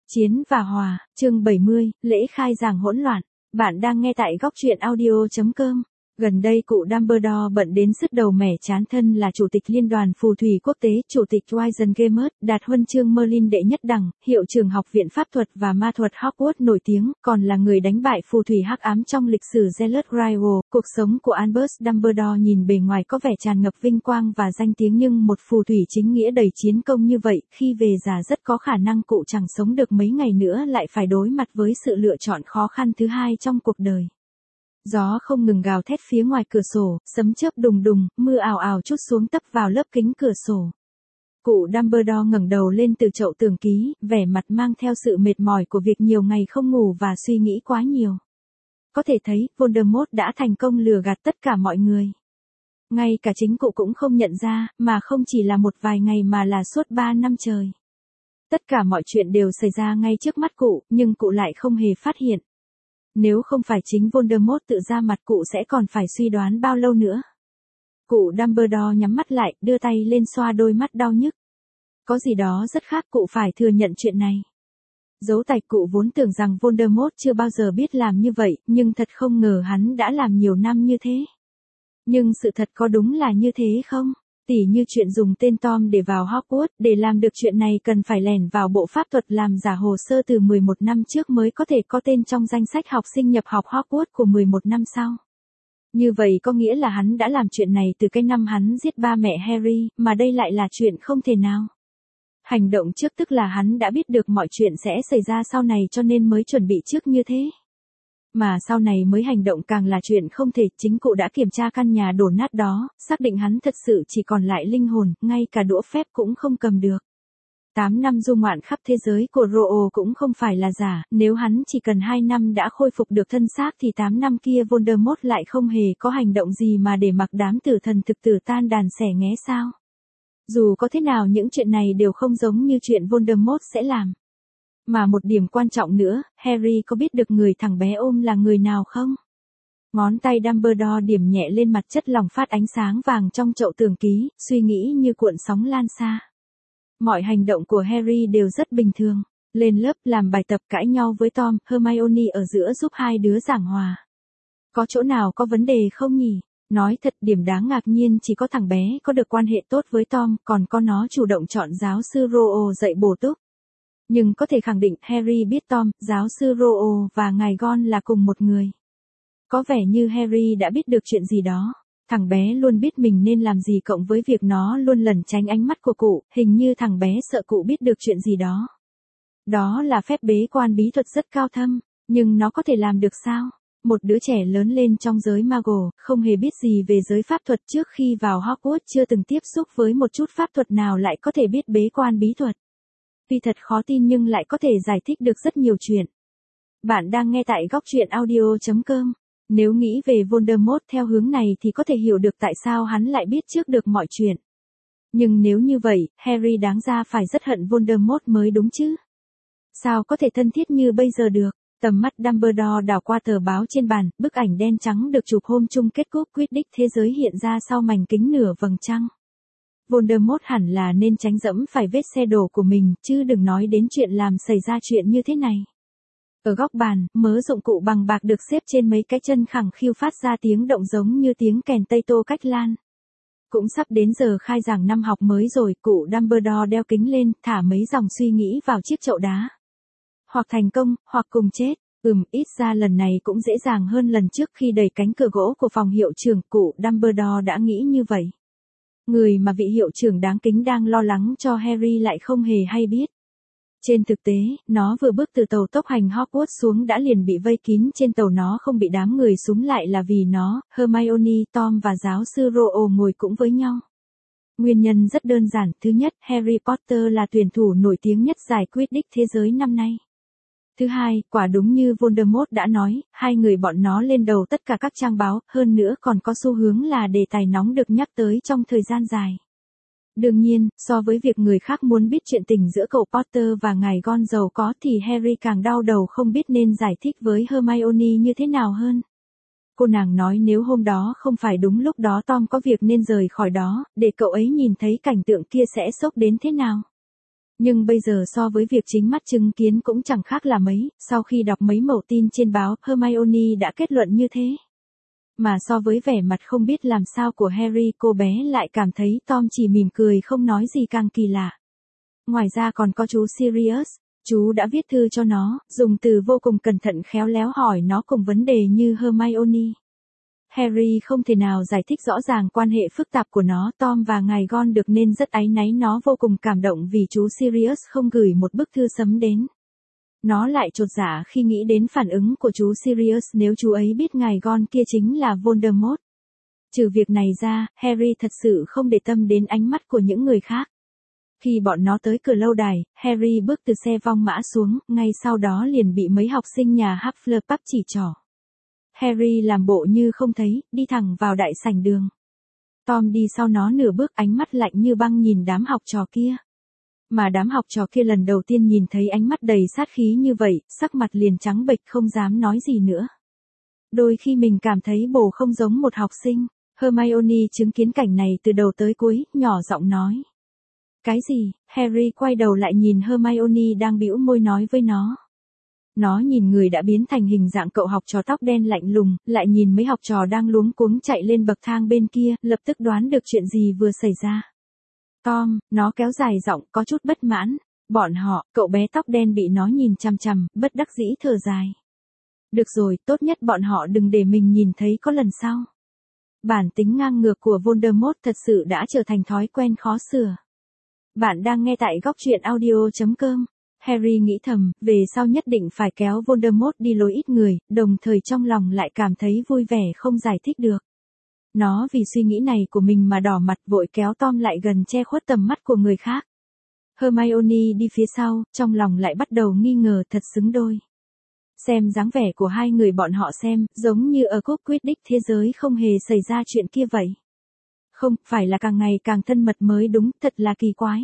Chiến và Hòa, chương 70, lễ khai giảng hỗn loạn. Bạn đang nghe tại góc truyện audio.com. Gần đây cụ Dumbledore bận đến sứt đầu mẻ chán, thân là chủ tịch liên đoàn phù thủy quốc tế, chủ tịch Wizengamot, đạt huân chương Merlin đệ nhất đẳng, hiệu trưởng học viện pháp thuật và ma thuật Hogwarts nổi tiếng, còn là người đánh bại phù thủy hắc ám trong lịch sử Gellert Rival. Cuộc sống của Albus Dumbledore nhìn bề ngoài có vẻ tràn ngập vinh quang và danh tiếng, nhưng một phù thủy chính nghĩa đầy chiến công như vậy, khi về già rất có khả năng cụ chẳng sống được mấy ngày nữa, lại phải đối mặt với sự lựa chọn khó khăn thứ hai trong cuộc đời. Gió không ngừng gào thét phía ngoài cửa sổ, sấm chớp đùng đùng, mưa ào ào trút xuống tấp vào lớp kính cửa sổ. Cụ Dumbledore ngẩng đầu lên từ chậu tường ký, vẻ mặt mang theo sự mệt mỏi của việc nhiều ngày không ngủ và suy nghĩ quá nhiều. Có thể thấy, Voldemort đã thành công lừa gạt tất cả mọi người. Ngay cả chính cụ cũng không nhận ra, mà không chỉ là một vài ngày mà là suốt 3 năm trời. Tất cả mọi chuyện đều xảy ra ngay trước mắt cụ, nhưng cụ lại không hề phát hiện. Nếu không phải chính Voldemort tự ra mặt, cụ sẽ còn phải suy đoán bao lâu nữa. Cụ Dumbledore nhắm mắt lại, đưa tay lên xoa đôi mắt đau nhức. Có gì đó rất khác, cụ phải thừa nhận chuyện này. Dấu tài, cụ vốn tưởng rằng Voldemort chưa bao giờ biết làm như vậy, nhưng thật không ngờ hắn đã làm nhiều năm như thế. Nhưng sự thật có đúng là như thế không? Tỉ như chuyện dùng tên Tom để vào Hogwarts, để làm được chuyện này cần phải lẻn vào bộ pháp thuật, làm giả hồ sơ từ 11 năm trước mới có thể có tên trong danh sách học sinh nhập học Hogwarts của 11 năm sau. Như vậy có nghĩa là hắn đã làm chuyện này từ cái năm hắn giết ba mẹ Harry, mà đây lại là chuyện không thể nào. Hành động trước tức là hắn đã biết được mọi chuyện sẽ xảy ra sau này, cho nên mới chuẩn bị trước như thế. Mà sau này mới hành động càng là chuyện không thể. Chính cụ đã kiểm tra căn nhà đổ nát đó, xác định hắn thật sự chỉ còn lại linh hồn, ngay cả đũa phép cũng không cầm được. 8 năm du ngoạn khắp thế giới của Ro cũng không phải là giả, nếu hắn chỉ cần 2 năm đã khôi phục được thân xác thì 8 năm kia Voldemort lại không hề có hành động gì mà để mặc đám tử thần thực tử tan đàn xẻ nghé sao. Dù có thế nào những chuyện này đều không giống như chuyện Voldemort sẽ làm. Mà một điểm quan trọng nữa, Harry có biết được người thằng bé ôm là người nào không? Ngón tay Dumbledore điểm nhẹ lên mặt chất lỏng phát ánh sáng vàng trong chậu tường ký, suy nghĩ như cuộn sóng lan xa. Mọi hành động của Harry đều rất bình thường. Lên lớp, làm bài tập, cãi nhau với Tom, Hermione ở giữa giúp hai đứa giảng hòa. Có chỗ nào có vấn đề không nhỉ? Nói thật, điểm đáng ngạc nhiên chỉ có thằng bé có được quan hệ tốt với Tom, còn có nó chủ động chọn giáo sư Ro dạy bổ túc. Nhưng có thể khẳng định Harry biết Tom, giáo sư Ro và ngài Gon là cùng một người. Có vẻ như Harry đã biết được chuyện gì đó. Thằng bé luôn biết mình nên làm gì, cộng với việc nó luôn lẩn tránh ánh mắt của cụ, hình như thằng bé sợ cụ biết được chuyện gì đó. Đó là phép bế quan bí thuật rất cao thâm, nhưng nó có thể làm được sao? Một đứa trẻ lớn lên trong giới Muggle, không hề biết gì về giới pháp thuật, trước khi vào Hogwarts chưa từng tiếp xúc với một chút pháp thuật nào lại có thể biết bế quan bí thuật. Tuy thật khó tin nhưng lại có thể giải thích được rất nhiều chuyện. Bạn đang nghe tại góc truyện audio.com. Nếu nghĩ về Voldemort theo hướng này thì có thể hiểu được tại sao hắn lại biết trước được mọi chuyện. Nhưng nếu như vậy, Harry đáng ra phải rất hận Voldemort mới đúng chứ. Sao có thể thân thiết như bây giờ được? Tầm mắt Dumbledore đảo qua tờ báo trên bàn, bức ảnh đen trắng được chụp hôm chung kết cúp Quidditch thế giới hiện ra sau mảnh kính nửa vầng trăng. Voldemort hẳn là nên tránh dẫm phải vết xe đổ của mình, chứ đừng nói đến chuyện làm xảy ra chuyện như thế này. Ở góc bàn, mớ dụng cụ bằng bạc được xếp trên mấy cái chân khẳng khiu phát ra tiếng động giống như tiếng kèn Tây Tô cách lan. Cũng sắp đến giờ khai giảng năm học mới rồi, cụ Dumbledore đeo kính lên, thả mấy dòng suy nghĩ vào chiếc chậu đá. Hoặc thành công, hoặc cùng chết. Ít ra lần này cũng dễ dàng hơn lần trước khi đẩy cánh cửa gỗ của phòng hiệu trưởng, cụ Dumbledore đã nghĩ như vậy. Người mà vị hiệu trưởng đáng kính đang lo lắng cho Harry lại không hề hay biết. Trên thực tế, nó vừa bước từ tàu tốc hành Hogwarts xuống đã liền bị vây kín trên tàu. Nó không bị đám người súm lại là vì nó, Hermione, Tom và giáo sư Ro ngồi cũng với nhau. Nguyên nhân rất đơn giản, thứ nhất, Harry Potter là tuyển thủ nổi tiếng nhất giải Quidditch thế giới năm nay. Thứ hai, quả đúng như Voldemort đã nói, hai người bọn nó lên đầu tất cả các trang báo, hơn nữa còn có xu hướng là đề tài nóng được nhắc tới trong thời gian dài. Đương nhiên, so với việc người khác muốn biết chuyện tình giữa cậu Potter và ngài Gon giàu có thì Harry càng đau đầu không biết nên giải thích với Hermione như thế nào hơn. Cô nàng nói nếu hôm đó không phải đúng lúc đó Tom có việc nên rời khỏi đó, để cậu ấy nhìn thấy cảnh tượng kia sẽ sốc đến thế nào. Nhưng bây giờ so với việc chính mắt chứng kiến cũng chẳng khác là mấy, sau khi đọc mấy mẩu tin trên báo, Hermione đã kết luận như thế. Mà so với vẻ mặt không biết làm sao của Harry, cô bé lại cảm thấy Tom chỉ mỉm cười không nói gì càng kỳ lạ. Ngoài ra còn có chú Sirius, chú đã viết thư cho nó, dùng từ vô cùng cẩn thận khéo léo hỏi nó cùng vấn đề như Hermione. Harry không thể nào giải thích rõ ràng quan hệ phức tạp của nó. Tom và ngài Gon được nên rất áy náy, nó vô cùng cảm động vì chú Sirius không gửi một bức thư sấm đến. Nó lại chột dạ khi nghĩ đến phản ứng của chú Sirius nếu chú ấy biết ngài Gon kia chính là Voldemort. Trừ việc này ra, Harry thật sự không để tâm đến ánh mắt của những người khác. Khi bọn nó tới cửa lâu đài, Harry bước từ xe vong mã xuống, ngay sau đó liền bị mấy học sinh nhà Hufflepuff chỉ trỏ. Harry làm bộ như không thấy, đi thẳng vào đại sảnh đường. Tom đi sau nó nửa bước, ánh mắt lạnh như băng nhìn đám học trò kia. Mà đám học trò kia lần đầu tiên nhìn thấy ánh mắt đầy sát khí như vậy, sắc mặt liền trắng bệch không dám nói gì nữa. Đôi khi mình cảm thấy bồ không giống một học sinh. Hermione chứng kiến cảnh này từ đầu tới cuối, nhỏ giọng nói. Cái gì? Harry quay đầu lại nhìn Hermione đang bĩu môi nói với nó. Nó nhìn người đã biến thành hình dạng cậu học trò tóc đen lạnh lùng, lại nhìn mấy học trò đang luống cuống chạy lên bậc thang bên kia, lập tức đoán được chuyện gì vừa xảy ra. Tom, nó kéo dài giọng có chút bất mãn. Bọn họ, cậu bé tóc đen bị nó nhìn chằm chằm, bất đắc dĩ thở dài. Được rồi, tốt nhất bọn họ đừng để mình nhìn thấy có lần sau. Bản tính ngang ngược của Voldemort thật sự đã trở thành thói quen khó sửa. Bạn đang nghe tại góc truyện audio.com. Harry nghĩ thầm, về sau nhất định phải kéo Voldemort đi lối ít người, đồng thời trong lòng lại cảm thấy vui vẻ không giải thích được. Nó vì suy nghĩ này của mình mà đỏ mặt, vội kéo Tom lại gần che khuất tầm mắt của người khác. Hermione đi phía sau, trong lòng lại bắt đầu nghi ngờ, thật xứng đôi. Xem dáng vẻ của hai người bọn họ xem, giống như ở cúp Quidditch thế giới không hề xảy ra chuyện kia vậy. Không, phải là càng ngày càng thân mật mới đúng, thật là kỳ quái.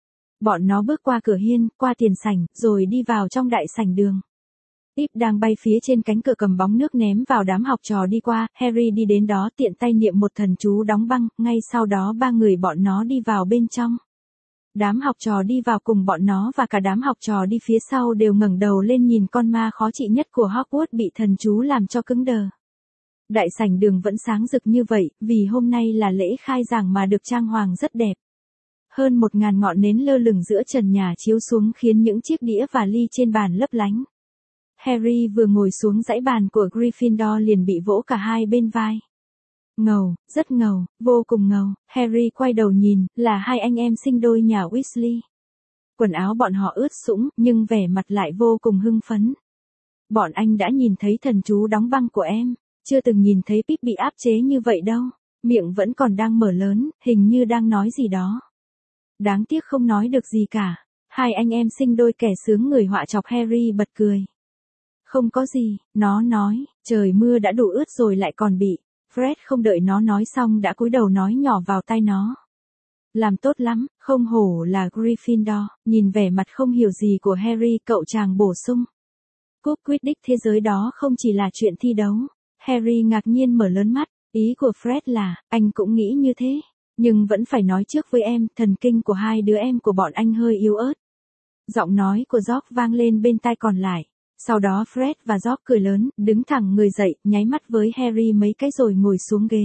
Bọn nó bước qua cửa hiên, qua tiền sảnh, rồi đi vào trong đại sảnh đường. Pip đang bay phía trên cánh cửa cầm bóng nước ném vào đám học trò đi qua, Harry đi đến đó tiện tay niệm một thần chú đóng băng, ngay sau đó ba người bọn nó đi vào bên trong. Đám học trò đi vào cùng bọn nó và cả đám học trò đi phía sau đều ngẩng đầu lên nhìn con ma khó trị nhất của Hogwarts bị thần chú làm cho cứng đờ. Đại sảnh đường vẫn sáng rực như vậy, vì hôm nay là lễ khai giảng mà được trang hoàng rất đẹp. Hơn 1000 ngọn nến lơ lửng giữa trần nhà chiếu xuống khiến những chiếc đĩa và ly trên bàn lấp lánh. Harry vừa ngồi xuống dãy bàn của Gryffindor liền bị vỗ cả hai bên vai. Ngầu, rất ngầu, vô cùng ngầu. Harry quay đầu nhìn, là hai anh em sinh đôi nhà Weasley. Quần áo bọn họ ướt sũng, nhưng vẻ mặt lại vô cùng hưng phấn. Bọn anh đã nhìn thấy thần chú đóng băng của em, chưa từng nhìn thấy Pip bị áp chế như vậy đâu. Miệng vẫn còn đang mở lớn, hình như đang nói gì đó. Đáng tiếc không nói được gì cả. Hai anh em sinh đôi kẻ sướng người họa chọc Harry bật cười. Không có gì, nó nói, trời mưa đã đủ ướt rồi lại còn bị. Fred không đợi nó nói xong đã cúi đầu nói nhỏ vào tai nó. Làm tốt lắm, không hổ là Gryffindor. Nhìn vẻ mặt không hiểu gì của Harry, cậu chàng bổ sung. Cúp Quidditch thế giới đó không chỉ là chuyện thi đấu. Harry ngạc nhiên mở lớn mắt, ý của Fred là, anh cũng nghĩ như thế. Nhưng vẫn phải nói trước với em, thần kinh của hai đứa em của bọn anh hơi yếu ớt. Giọng nói của George vang lên bên tai còn lại. Sau đó Fred và George cười lớn, đứng thẳng người dậy, nháy mắt với Harry mấy cái rồi ngồi xuống ghế.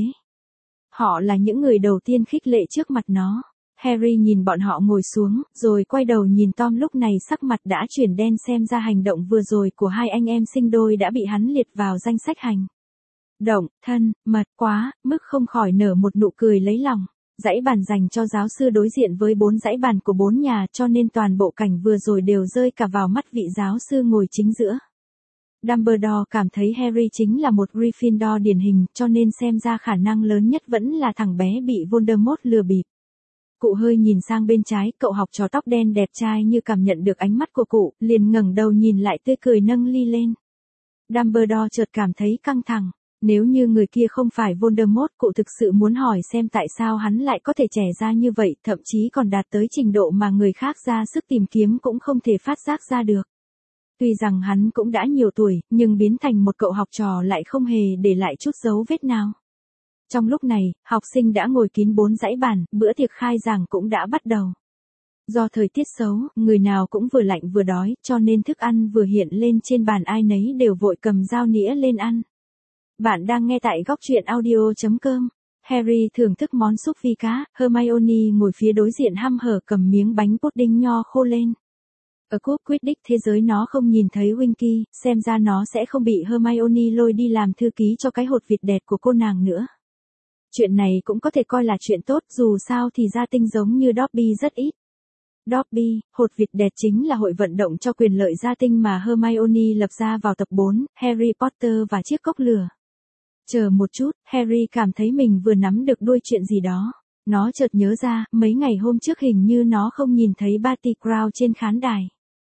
Họ là những người đầu tiên khích lệ trước mặt nó. Harry nhìn bọn họ ngồi xuống, rồi quay đầu nhìn Tom, lúc này sắc mặt đã chuyển đen, xem ra hành động vừa rồi của hai anh em sinh đôi đã bị hắn liệt vào danh sách hành động thân mật quá, mức không khỏi nở một nụ cười lấy lòng. Dãy bàn dành cho giáo sư đối diện với 4 dãy bàn của 4 nhà, cho nên toàn bộ cảnh vừa rồi đều rơi cả vào mắt vị giáo sư ngồi chính giữa. Dumbledore cảm thấy Harry chính là một Gryffindor điển hình, cho nên xem ra khả năng lớn nhất vẫn là thằng bé bị Voldemort lừa bịp. Cụ hơi nhìn sang bên trái, cậu học trò tóc đen đẹp trai như cảm nhận được ánh mắt của cụ, liền ngẩng đầu nhìn lại tươi cười nâng ly lên. Dumbledore chợt cảm thấy căng thẳng. Nếu như người kia không phải Voldemort, cụ thực sự muốn hỏi xem tại sao hắn lại có thể trẻ ra như vậy, thậm chí còn đạt tới trình độ mà người khác ra sức tìm kiếm cũng không thể phát giác ra được. Tuy rằng hắn cũng đã nhiều tuổi, nhưng biến thành một cậu học trò lại không hề để lại chút dấu vết nào. Trong lúc này, học sinh đã ngồi kín 4 dãy bàn, bữa tiệc khai giảng cũng đã bắt đầu. Do thời tiết xấu, người nào cũng vừa lạnh vừa đói, cho nên thức ăn vừa hiện lên trên bàn ai nấy đều vội cầm dao nĩa lên ăn. Bạn đang nghe tại góc truyện audio.com. Harry thưởng thức món súp vi cá, Hermione ngồi phía đối diện hăm hở cầm miếng bánh pudding nho khô lên. Ở cuộc quyết định thế giới nó không nhìn thấy Winky, xem ra nó sẽ không bị Hermione lôi đi làm thư ký cho cái hột vịt đẹt của cô nàng nữa. Chuyện này cũng có thể coi là chuyện tốt, dù sao thì gia tinh giống như Dobby rất ít. Dobby, hột vịt đẹt chính là hội vận động cho quyền lợi gia tinh mà Hermione lập ra vào tập 4, Harry Potter và chiếc cốc lửa. Chờ một chút, Harry cảm thấy mình vừa nắm được đuôi chuyện gì đó. Nó chợt nhớ ra, mấy ngày hôm trước hình như nó không nhìn thấy Barty Crouch trên khán đài.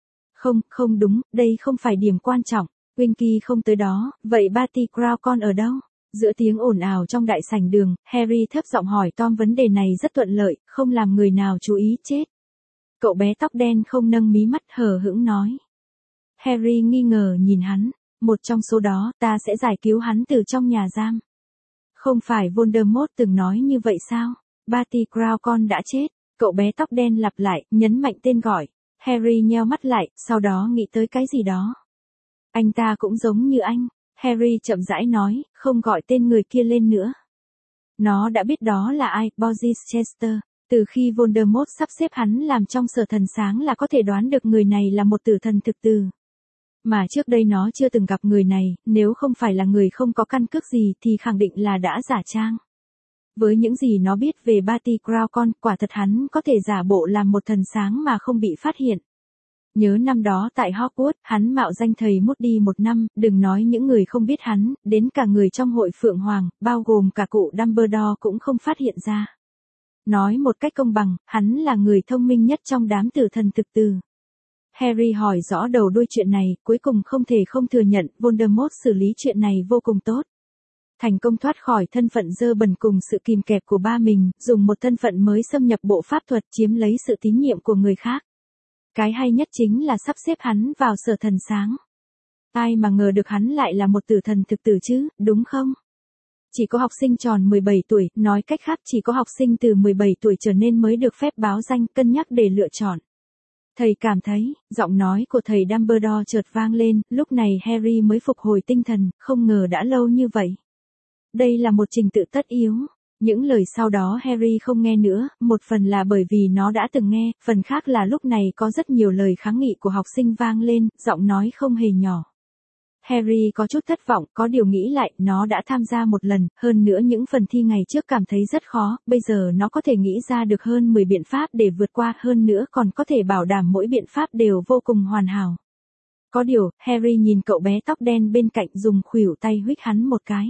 Không đúng, đây không phải điểm quan trọng. Winky không tới đó, vậy Barty Crouch con ở đâu? Giữa tiếng ồn ào trong đại sảnh đường, Harry thấp giọng hỏi Tom vấn đề này rất thuận lợi, không làm người nào chú ý chết. Cậu bé tóc đen không nâng mí mắt hờ hững nói. Harry nghi ngờ nhìn hắn, một trong số đó ta sẽ giải cứu hắn từ trong nhà giam. Không phải Voldemort từng nói như vậy sao? Barty Crouch con đã chết, cậu bé tóc đen lặp lại, nhấn mạnh tên gọi. Harry nheo mắt lại, sau đó nghĩ tới cái gì đó. Anh ta cũng giống như anh, Harry chậm rãi nói, không gọi tên người kia lên nữa. Nó đã biết đó là ai, Boris Chester. Từ khi Voldemort sắp xếp hắn làm trong Sở Thần Sáng là có thể đoán được người này là một tử thần thực từ. Mà trước đây nó chưa từng gặp người này, nếu không phải là người không có căn cước gì thì khẳng định là đã giả trang. Với những gì nó biết về Barty Crouch con, quả thật hắn có thể giả bộ làm một thần sáng mà không bị phát hiện. Nhớ năm đó tại Hogwarts, hắn mạo danh thầy Moody một năm, đừng nói những người không biết hắn, đến cả người trong hội Phượng Hoàng, bao gồm cả cụ Dumbledore cũng không phát hiện ra. Nói một cách công bằng, hắn là người thông minh nhất trong đám tử thần thực từ. Harry hỏi rõ đầu đuôi chuyện này, cuối cùng không thể không thừa nhận Voldemort xử lý chuyện này vô cùng tốt. Thành công thoát khỏi thân phận dơ bẩn cùng sự kìm kẹp của ba mình, dùng một thân phận mới xâm nhập bộ pháp thuật chiếm lấy sự tín nhiệm của người khác. Cái hay nhất chính là sắp xếp hắn vào Sở Thần Sáng. Ai mà ngờ được hắn lại là một tử thần thực tử chứ, đúng không? Chỉ có học sinh tròn 17 tuổi, nói cách khác chỉ có học sinh từ 17 tuổi trở nên mới được phép báo danh, cân nhắc để lựa chọn. Thầy cảm thấy, giọng nói của thầy Dumbledore chợt vang lên, lúc này Harry mới phục hồi tinh thần, không ngờ đã lâu như vậy. Đây là một trình tự tất yếu. Những lời sau đó Harry không nghe nữa, một phần là bởi vì nó đã từng nghe, phần khác là lúc này có rất nhiều lời kháng nghị của học sinh vang lên, giọng nói không hề nhỏ. Harry có chút thất vọng, có điều nghĩ lại, nó đã tham gia một lần, hơn nữa những phần thi ngày trước cảm thấy rất khó, bây giờ nó có thể nghĩ ra được hơn 10 biện pháp để vượt qua, hơn nữa còn có thể bảo đảm mỗi biện pháp đều vô cùng hoàn hảo. Có điều, Harry nhìn cậu bé tóc đen bên cạnh dùng khuỷu tay huých hắn một cái.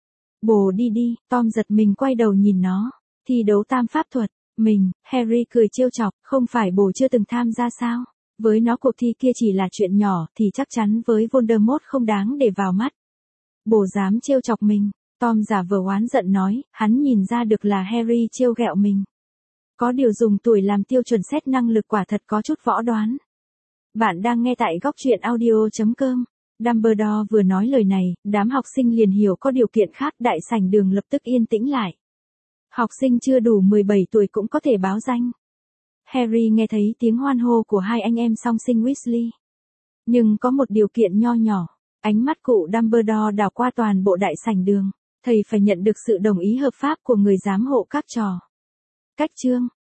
Bồ đi đi, Tom giật mình quay đầu nhìn nó. Thi đấu tam pháp thuật, Harry cười trêu chọc, không phải bồ chưa từng tham gia sao? Với nó cuộc thi kia chỉ là chuyện nhỏ thì chắc chắn với Voldemort không đáng để vào mắt. Bồ dám trêu chọc mình, Tom giả vờ oán giận nói, hắn nhìn ra được là Harry trêu ghẹo mình. Có điều dùng tuổi làm tiêu chuẩn xét năng lực quả thật có chút võ đoán. Bạn đang nghe tại góc truyện audio.com. Dumbledore vừa nói lời này, đám học sinh liền hiểu có điều kiện khác, đại sảnh đường lập tức yên tĩnh lại. Học sinh chưa đủ 17 tuổi cũng có thể báo danh. Harry nghe thấy tiếng hoan hô của hai anh em song sinh Weasley. Nhưng có một điều kiện nho nhỏ, ánh mắt cụ Dumbledore đảo qua toàn bộ đại sảnh đường. Thầy phải nhận được sự đồng ý hợp pháp của người giám hộ các trò. Cách chương,